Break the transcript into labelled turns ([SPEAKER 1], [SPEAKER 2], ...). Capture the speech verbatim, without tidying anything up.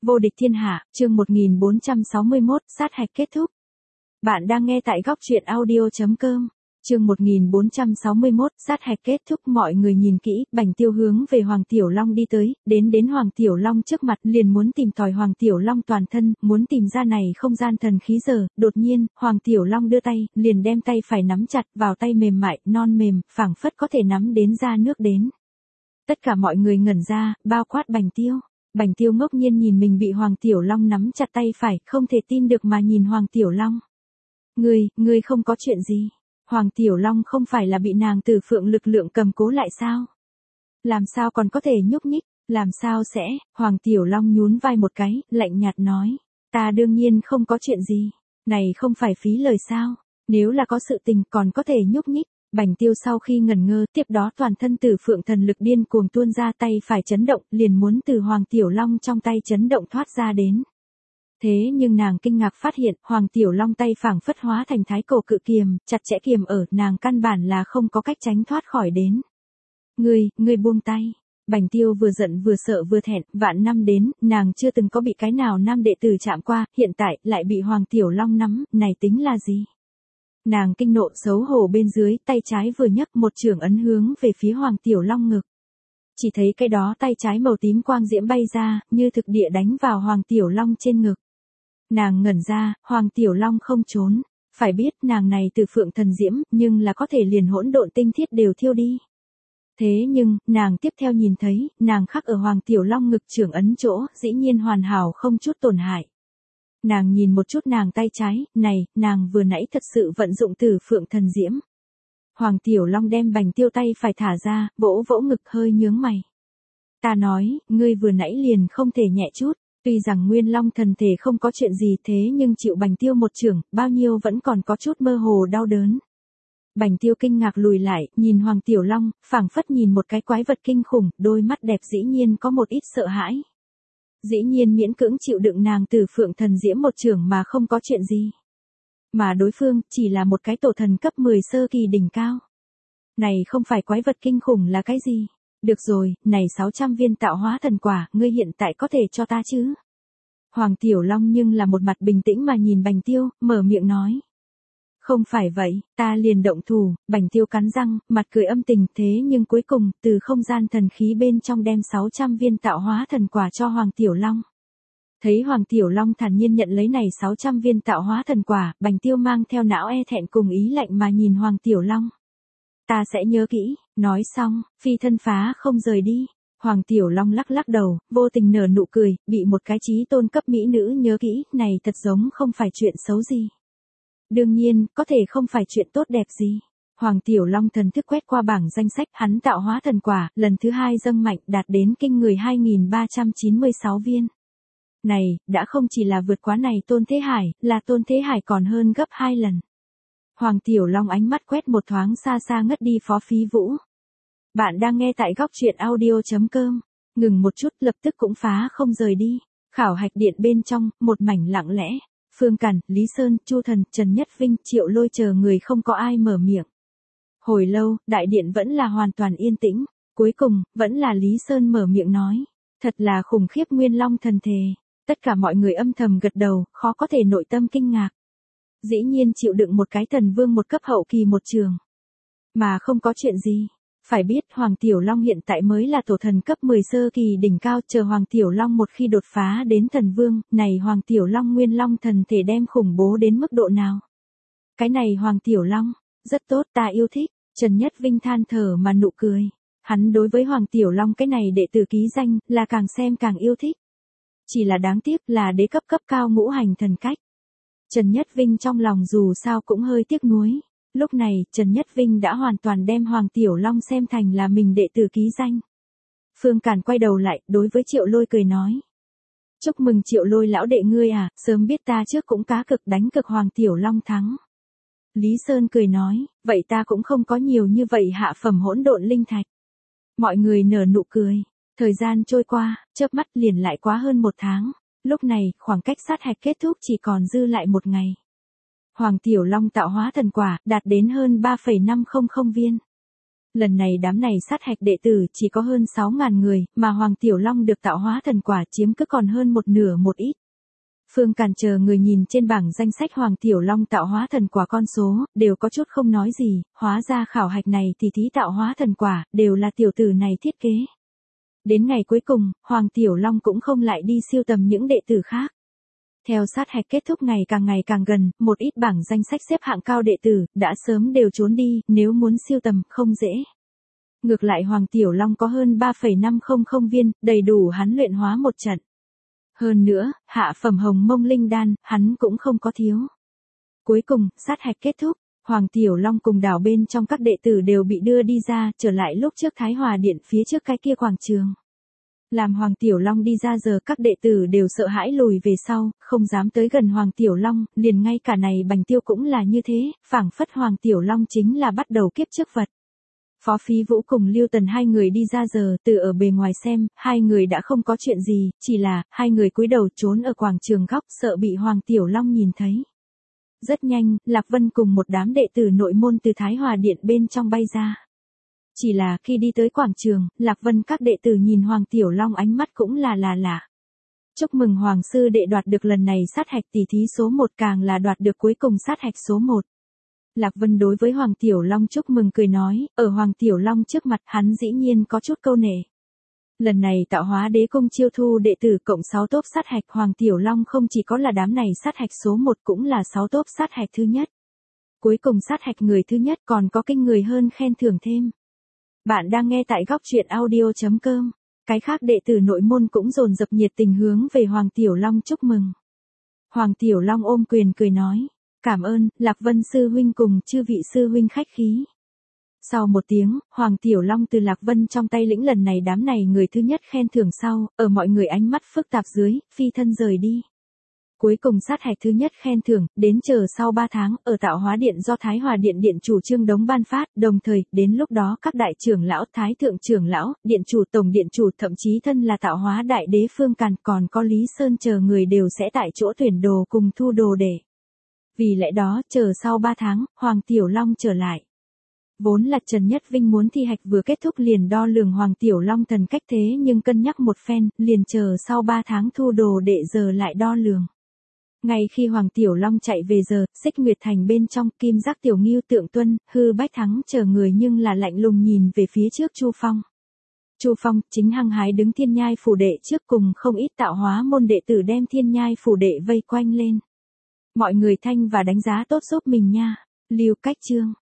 [SPEAKER 1] Vô địch thiên hạ, chương một nghìn bốn trăm sáu mươi mốt, sát hạch kết thúc. Bạn đang nghe tại góc truyện audio chấm com. Chương một nghìn bốn trăm sáu mươi mốt, sát hạch kết thúc. Mọi người nhìn kỹ, Bành Tiêu hướng về Hoàng Tiểu Long đi tới, đến đến Hoàng Tiểu Long trước mặt liền muốn tìm tòi Hoàng Tiểu Long toàn thân, muốn tìm ra này không gian thần khí giờ, đột nhiên, Hoàng Tiểu Long đưa tay, liền đem tay phải nắm chặt vào tay mềm mại, non mềm, phảng phất có thể nắm đến ra nước đến. Tất cả mọi người ngẩn ra, bao quát Bành Tiêu. Bành Tiêu ngốc nhiên nhìn mình bị Hoàng Tiểu Long nắm chặt tay phải, không thể tin được mà nhìn Hoàng Tiểu Long. Ngươi, ngươi không có chuyện gì. Hoàng Tiểu Long không phải là bị nàng Tử Phượng lực lượng cầm cố lại sao? Làm sao còn có thể nhúc nhích, làm sao sẽ? Hoàng Tiểu Long nhún vai một cái, lạnh nhạt nói. Ta đương nhiên không có chuyện gì. Này không phải phí lời sao? Nếu là có sự tình còn có thể nhúc nhích. Bành Tiêu sau khi ngẩn ngơ, tiếp đó toàn thân Tử Phượng thần lực điên cuồng tuôn ra, tay phải chấn động, liền muốn từ Hoàng Tiểu Long trong tay chấn động thoát ra đến. Thế nhưng nàng kinh ngạc phát hiện, Hoàng Tiểu Long tay phảng phất hóa thành thái cổ cự kiềm, chặt chẽ kiềm ở, nàng căn bản là không có cách tránh thoát khỏi đến. Ngươi, ngươi buông tay. Bành Tiêu vừa giận vừa sợ vừa thẹn, vạn năm đến, nàng chưa từng có bị cái nào nam đệ tử chạm qua, hiện tại, lại bị Hoàng Tiểu Long nắm, này tính là gì? Nàng kinh nộ xấu hổ bên dưới, tay trái vừa nhấc một chưởng ấn hướng về phía Hoàng Tiểu Long ngực. Chỉ thấy cái đó tay trái màu tím quang diễm bay ra, như thực địa đánh vào Hoàng Tiểu Long trên ngực. Nàng ngẩn ra, Hoàng Tiểu Long không trốn, phải biết nàng này Tử Phượng thần diễm, nhưng là có thể liền hỗn độn tinh thiết đều thiêu đi. Thế nhưng, nàng tiếp theo nhìn thấy, nàng khắc ở Hoàng Tiểu Long ngực chưởng ấn chỗ, dĩ nhiên hoàn hảo không chút tổn hại. Nàng nhìn một chút nàng tay trái, này, nàng vừa nãy thật sự vận dụng Tử Phượng thần diễm. Hoàng Tiểu Long đem Bành Tiêu tay phải thả ra, vỗ vỗ ngực hơi nhướng mày. Ta nói, ngươi vừa nãy liền không thể nhẹ chút, tuy rằng Nguyên Long thần thể không có chuyện gì thế nhưng chịu Bành Tiêu một chưởng, bao nhiêu vẫn còn có chút mơ hồ đau đớn. Bành Tiêu kinh ngạc lùi lại, nhìn Hoàng Tiểu Long, phảng phất nhìn một cái quái vật kinh khủng, đôi mắt đẹp dĩ nhiên có một ít sợ hãi. Dĩ nhiên miễn cưỡng chịu đựng nàng Tử Phượng thần diễm một chưởng mà không có chuyện gì. Mà đối phương, chỉ là một cái tổ thần cấp mười sơ kỳ đỉnh cao. Này không phải quái vật kinh khủng là cái gì? Được rồi, này sáu trăm viên tạo hóa thần quả, ngươi hiện tại có thể cho ta chứ? Hoàng Tiểu Long nhưng là một mặt bình tĩnh mà nhìn Bành Tiêu, mở miệng nói. Không phải vậy, ta liền động thủ. Bành Tiêu cắn răng, mặt cười âm tình, thế nhưng cuối cùng, từ không gian thần khí bên trong đem sáu trăm viên tạo hóa thần quả cho Hoàng Tiểu Long. Thấy Hoàng Tiểu Long thản nhiên nhận lấy này sáu trăm viên tạo hóa thần quả, Bành Tiêu mang theo não e thẹn cùng ý lạnh mà nhìn Hoàng Tiểu Long. Ta sẽ nhớ kỹ, nói xong, phi thân phá không rời đi. Hoàng Tiểu Long lắc lắc đầu, vô tình nở nụ cười, bị một cái chí tôn cấp mỹ nữ nhớ kỹ, này thật giống không phải chuyện xấu gì. Đương nhiên, có thể không phải chuyện tốt đẹp gì. Hoàng Tiểu Long thần thức quét qua bảng danh sách, hắn tạo hóa thần quả, lần thứ hai dâng mạnh đạt đến kinh người hai nghìn ba trăm chín mươi sáu viên. Này, đã không chỉ là vượt quá này Tôn Thế Hải, là Tôn Thế Hải còn hơn gấp hai lần. Hoàng Tiểu Long ánh mắt quét một thoáng xa xa ngất đi Phó Phí Vũ. Bạn đang nghe tại góc truyện audio chấm com. Ngừng một chút lập tức cũng phá không rời đi. Khảo hạch điện bên trong, một mảnh lặng lẽ. Phương Cẩn, Lý Sơn, Chu Thần, Trần Nhất Vinh, Triệu Lôi chờ người không có ai mở miệng. Hồi lâu, đại điện vẫn là hoàn toàn yên tĩnh. Cuối cùng, vẫn là Lý Sơn mở miệng nói. Thật là khủng khiếp Nguyên Long thần thể. Tất cả mọi người âm thầm gật đầu, khó có thể nội tâm kinh ngạc. Dĩ nhiên chịu đựng một cái thần vương một cấp hậu kỳ một trường. Mà không có chuyện gì. Phải biết Hoàng Tiểu Long hiện tại mới là tổ thần cấp mười sơ kỳ đỉnh cao, chờ Hoàng Tiểu Long một khi đột phá đến thần vương, này Hoàng Tiểu Long Nguyên Long thần thể đem khủng bố đến mức độ nào. Cái này Hoàng Tiểu Long, rất tốt, ta yêu thích. Trần Nhất Vinh than thở mà nụ cười. Hắn đối với Hoàng Tiểu Long cái này đệ tử ký danh, là càng xem càng yêu thích. Chỉ là đáng tiếc là đế cấp cấp cao ngũ hành thần cách. Trần Nhất Vinh trong lòng dù sao cũng hơi tiếc nuối. Lúc này, Trần Nhất Vinh đã hoàn toàn đem Hoàng Tiểu Long xem thành là mình đệ tử ký danh. Phương Cản quay đầu lại, đối với Triệu Lôi cười nói. Chúc mừng Triệu Lôi lão đệ ngươi à, sớm biết ta trước cũng cá cực đánh cực Hoàng Tiểu Long thắng. Lý Sơn cười nói, vậy ta cũng không có nhiều như vậy hạ phẩm hỗn độn linh thạch. Mọi người nở nụ cười. Thời gian trôi qua, chớp mắt liền lại quá hơn một tháng. Lúc này, khoảng cách sát hạch kết thúc chỉ còn dư lại một ngày. Hoàng Tiểu Long tạo hóa thần quả, đạt đến hơn ba phẩy năm không không viên. Lần này đám này sát hạch đệ tử chỉ có hơn sáu ngàn người, mà Hoàng Tiểu Long được tạo hóa thần quả chiếm cứ còn hơn một nửa một ít. Phương Càn chờ người nhìn trên bảng danh sách Hoàng Tiểu Long tạo hóa thần quả con số, đều có chút không nói gì, hóa ra khảo hạch này thì thí tạo hóa thần quả, đều là tiểu tử này thiết kế. Đến ngày cuối cùng, Hoàng Tiểu Long cũng không lại đi siêu tầm những đệ tử khác. Theo sát hạch kết thúc ngày càng ngày càng gần, một ít bảng danh sách xếp hạng cao đệ tử, đã sớm đều trốn đi, nếu muốn siêu tầm, không dễ. Ngược lại Hoàng Tiểu Long có hơn ba phẩy năm không viên, đầy đủ hắn luyện hóa một trận. Hơn nữa, hạ phẩm hồng mông linh đan, hắn cũng không có thiếu. Cuối cùng, sát hạch kết thúc, Hoàng Tiểu Long cùng đảo bên trong các đệ tử đều bị đưa đi ra, trở lại lúc trước Thái Hòa Điện phía trước cái kia quảng trường. Làm Hoàng Tiểu Long đi ra giờ các đệ tử đều sợ hãi lùi về sau, không dám tới gần Hoàng Tiểu Long, liền ngay cả này Bành Tiêu cũng là như thế, phảng phất Hoàng Tiểu Long chính là bắt đầu kiếp trước vật. Phó Phí Vũ cùng Lưu Tần hai người đi ra giờ, từ ở bề ngoài xem, hai người đã không có chuyện gì, chỉ là, hai người cúi đầu trốn ở quảng trường góc sợ bị Hoàng Tiểu Long nhìn thấy. Rất nhanh, Lạc Vân cùng một đám đệ tử nội môn từ Thái Hòa Điện bên trong bay ra. Chỉ là khi đi tới quảng trường, Lạc Vân các đệ tử nhìn Hoàng Tiểu Long ánh mắt cũng là là lạ. Chúc mừng Hoàng sư đệ đoạt được lần này sát hạch tỷ thí số một, càng là đoạt được cuối cùng sát hạch số một. Lạc Vân đối với Hoàng Tiểu Long chúc mừng cười nói, ở Hoàng Tiểu Long trước mặt hắn dĩ nhiên có chút câu nể. Lần này tạo hóa đế cung chiêu thu đệ tử cộng sáu tốp sát hạch, Hoàng Tiểu Long không chỉ có là đám này sát hạch số một cũng là sáu tốp sát hạch thứ nhất. Cuối cùng sát hạch người thứ nhất còn có kinh người hơn khen thưởng thêm. Bạn đang nghe tại góc truyện audio chấm com. Cái khác đệ tử nội môn cũng dồn dập nhiệt tình hướng về Hoàng Tiểu Long chúc mừng. Hoàng Tiểu Long ôm quyền cười nói, cảm ơn, Lạc Vân sư huynh cùng chư vị sư huynh khách khí. Sau một tiếng, Hoàng Tiểu Long từ Lạc Vân trong tay lĩnh lần này đám này người thứ nhất khen thưởng sau, ở mọi người ánh mắt phức tạp dưới, phi thân rời đi. Cuối cùng sát hạch thứ nhất khen thưởng, đến chờ sau ba tháng, ở tạo hóa điện do Thái Hòa Điện điện chủ Trương Đống ban phát, đồng thời, đến lúc đó các đại trưởng lão, thái thượng trưởng lão, điện chủ tổng điện chủ, thậm chí thân là tạo hóa đại đế Phương Càn, còn có Lý Sơn chờ người đều sẽ tại chỗ tuyển đồ cùng thu đồ để. Vì lẽ đó, chờ sau ba tháng, Hoàng Tiểu Long trở lại. Vốn là Trần Nhất Vinh muốn thi hạch vừa kết thúc liền đo lường Hoàng Tiểu Long thần cách, thế nhưng cân nhắc một phen, liền chờ sau ba tháng thu đồ đệ giờ lại đo lường. Ngay khi Hoàng Tiểu Long chạy về giờ, Xích Nguyệt Thành bên trong, Kim Giác Tiểu Ngưu Tượng Tuân, Hư Bách Thắng chờ người nhưng là lạnh lùng nhìn về phía trước Chu Phong. Chu Phong chính hăng hái đứng Thiên Nhai phủ đệ trước, cùng không ít tạo hóa môn đệ tử đem Thiên Nhai phủ đệ vây quanh lên. Mọi người thanh và đánh giá tốt giúp mình nha. Lưu Cách Trương,